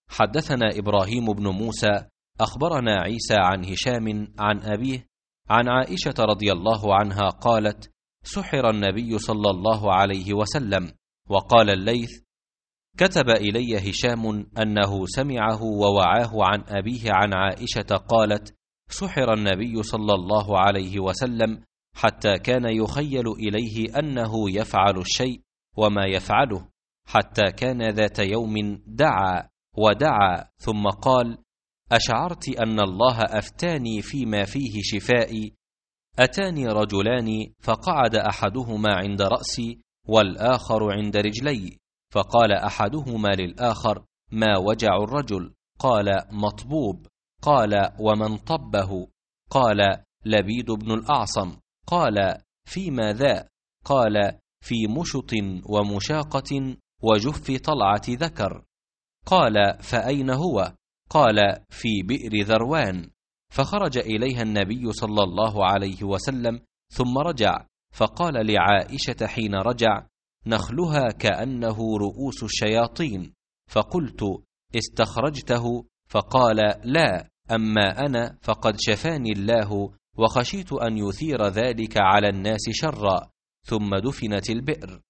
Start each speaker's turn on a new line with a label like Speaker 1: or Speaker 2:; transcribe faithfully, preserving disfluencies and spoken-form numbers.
Speaker 1: حدثنا إبراهيم بن موسى أخبرنا عيسى عن هشام عن أبيه عن عائشة رضي الله عنها قالت: سحر النبي صلى الله عليه وسلم. وقال الليث: كتب إلي هشام أنه سمعه ووعاه عن أبيه عن عائشة قالت: سحر النبي صلى الله عليه وسلم حتى كان يخيل إليه أنه يفعل الشيء وما يفعله، حتى كان ذات يوم دعا ودعا ثم قال: أشعرت أن الله أفتاني فيما فيه شفائي؟ أتاني رجلان فقعد أحدهما عند رأسي والآخر عند رجلي، فقال أحدهما للآخر: ما وجع الرجل؟ قال: مطبوب. قال: ومن طبه؟ قال: لبيد بن الأعصم. قال: فيما ذا؟ قال: في مشط ومشاقة وجف طلعة ذكر. قال: فأين هو؟ قال: في بئر ذروان. فخرج إليها النبي صلى الله عليه وسلم ثم رجع، فقال لعائشة حين رجع: نخلها كأنه رؤوس الشياطين. فقلت: استخرجته؟ فقال: لا، أما أنا فقد شفاني الله، وخشيت أن يثير ذلك على الناس شرا. ثم دفنت البئر.